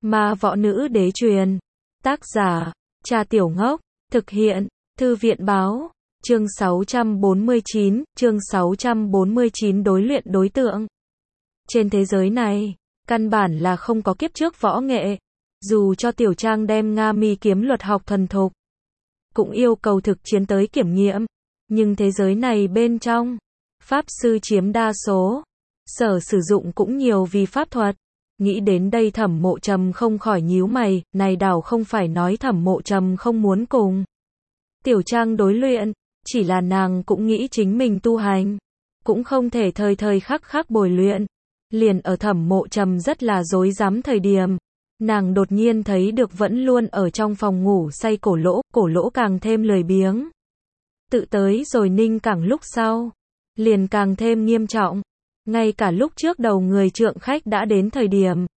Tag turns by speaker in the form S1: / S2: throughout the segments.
S1: Ma võ nữ đế truyền. Tác giả, Cha Tiểu Ngốc. Thực hiện, Thư viện báo. Chương 649 đối luyện đối tượng. Trên thế giới này, căn bản là không có kiếp trước võ nghệ. Dù cho Tiểu Trang đem Nga Mi kiếm luật học thuần thục, cũng yêu cầu thực chiến tới kiểm nghiệm. Nhưng thế giới này bên trong, pháp sư chiếm đa số, sở sử dụng cũng nhiều vì pháp thuật. Nghĩ đến đây Thẩm Mộ Trầm không khỏi nhíu mày, này đảo không phải nói Thẩm Mộ Trầm không muốn cùng Tiểu Trang đối luyện, chỉ là nàng cũng nghĩ chính mình tu hành, cũng không thể thời thời khắc khắc bồi luyện. Liền ở Thẩm Mộ Trầm rất là rối rắm thời điểm, nàng đột nhiên thấy được vẫn luôn ở trong phòng ngủ say Cổ Lỗ càng thêm lười biếng. Tự tới rồi Ninh Cảng lúc sau, liền càng thêm nghiêm trọng. Ngay cả lúc trước đầu người trượng khách đã đến thời điểm,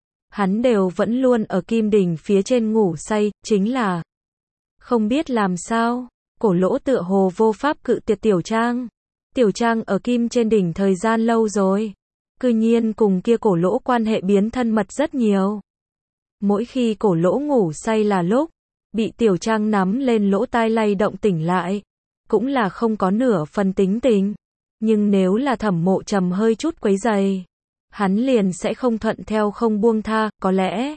S1: hắn đều vẫn luôn ở kim đỉnh phía trên ngủ say, chính là không biết làm sao, Cổ Lỗ tựa hồ vô pháp cự tuyệt Tiểu Trang. Tiểu Trang ở kim trên đỉnh thời gian lâu rồi, cư nhiên cùng kia Cổ Lỗ quan hệ biến thân mật rất nhiều. Mỗi khi Cổ Lỗ ngủ say là lúc bị Tiểu Trang nắm lên lỗ tai lay động tỉnh lại, cũng là không có nửa phần tính tình. Nhưng nếu là Thẩm Mộ Trầm hơi chút quấy rầy, hắn liền sẽ không thuận theo không buông tha. Có lẽ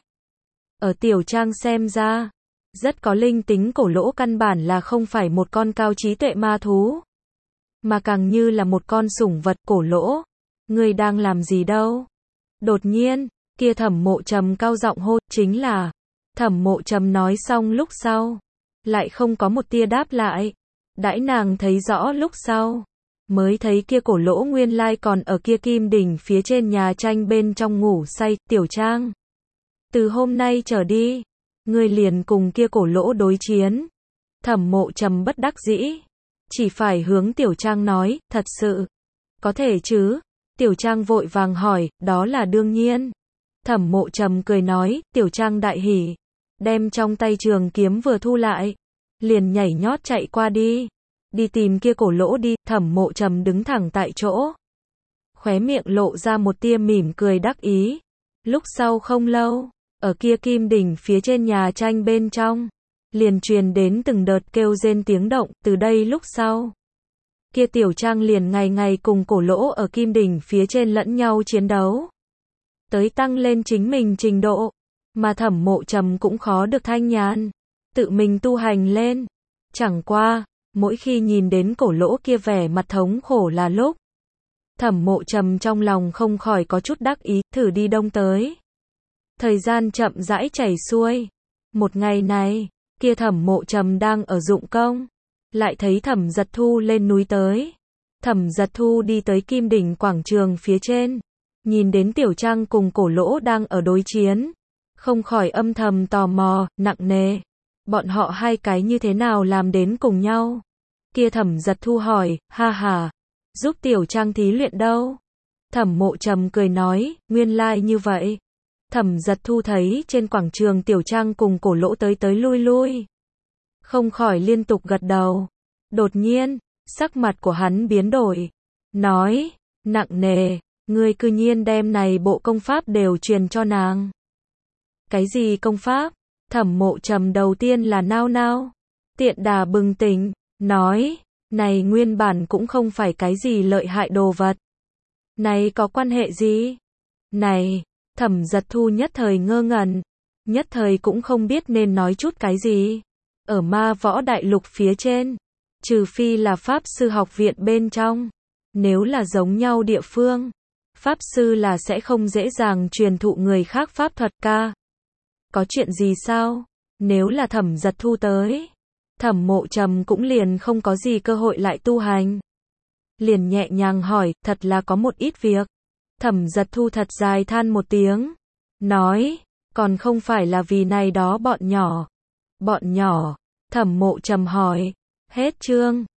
S1: ở Tiểu Trang xem ra, rất có linh tính Cổ Lỗ căn bản là không phải một con cao trí tuệ ma thú, mà càng như là một con sủng vật. Cổ Lỗ, ngươi đang làm gì đâu? Đột nhiên, kia Thẩm Mộ Trầm cao giọng hô. Chính là, Thẩm Mộ Trầm nói xong lúc sau, lại không có một tia đáp lại. Đãi nàng thấy rõ lúc sau, mới thấy kia Cổ Lỗ nguyên lai còn ở kia kim đỉnh phía trên nhà tranh bên trong ngủ say. Tiểu Trang, từ hôm nay trở đi, ngươi liền cùng kia Cổ Lỗ đối chiến. Thẩm Mộ Trầm bất đắc dĩ, chỉ phải hướng Tiểu Trang nói, thật sự, có thể chứ? Tiểu Trang vội vàng hỏi, đó là đương nhiên. Thẩm Mộ Trầm cười nói. Tiểu Trang đại hỉ, đem trong tay trường kiếm vừa thu lại, liền nhảy nhót chạy qua đi. Đi tìm kia Cổ Lỗ đi. Thẩm Mộ Trầm đứng thẳng tại chỗ, khóe miệng lộ ra một tia mỉm cười đắc ý. Lúc sau không lâu, ở kia kim đỉnh phía trên nhà tranh bên trong, liền truyền đến từng đợt kêu rên tiếng động. Từ đây lúc sau, kia Tiểu Trang liền ngày ngày cùng Cổ Lỗ ở kim đỉnh phía trên lẫn nhau chiến đấu, tới tăng lên chính mình trình độ. Mà Thẩm Mộ Trầm cũng khó được thanh nhàn, tự mình tu hành lên. Chẳng qua, mỗi khi nhìn đến Cổ Lỗ kia vẻ mặt thống khổ là lúc, Thẩm Mộ Trầm trong lòng không khỏi có chút đắc ý. Thử đi đông tới, thời gian chậm rãi chảy xuôi. Một ngày này, kia Thẩm Mộ Trầm đang ở dụng công, lại thấy Thẩm Giật Thu lên núi tới. Thẩm Giật Thu đi tới kim đỉnh quảng trường phía trên, nhìn đến Tiểu Trang cùng Cổ Lỗ đang ở đối chiến, không khỏi âm thầm tò mò, nặng nề. Bọn họ hai cái như thế nào làm đến cùng nhau? Kia Thẩm Giật Thu hỏi. Ha ha, giúp Tiểu Trang thí luyện đâu? Thẩm Mộ Trầm cười nói, nguyên lai như vậy. Thẩm Giật Thu thấy trên quảng trường Tiểu Trang cùng Cổ Lỗ tới tới lui lui, không khỏi liên tục gật đầu. Đột nhiên, sắc mặt của hắn biến đổi, nói, nặng nề, ngươi cư nhiên đem này bộ công pháp đều truyền cho nàng. Cái gì công pháp? Thẩm Mộ Trầm đầu tiên là nao nao, tiện đà bừng tỉnh, nói, này nguyên bản cũng không phải cái gì lợi hại đồ vật. Này có quan hệ gì? Này, Thẩm Giật Thu nhất thời ngơ ngẩn, nhất thời cũng không biết nên nói chút cái gì. Ở Ma Võ Đại Lục phía trên, trừ phi là Pháp Sư học viện bên trong, nếu là giống nhau địa phương, Pháp Sư là sẽ không dễ dàng truyền thụ người khác pháp thuật ca. Có chuyện gì sao? Nếu là Thẩm Giật Thu tới, Thẩm Mộ Trầm cũng liền không có gì cơ hội lại tu hành. Liền nhẹ nhàng hỏi, thật là có một ít việc. Thẩm Giật Thu thật dài than một tiếng, nói, còn không phải là vì này đó bọn nhỏ. Bọn nhỏ? Thẩm Mộ Trầm hỏi. Hết chương.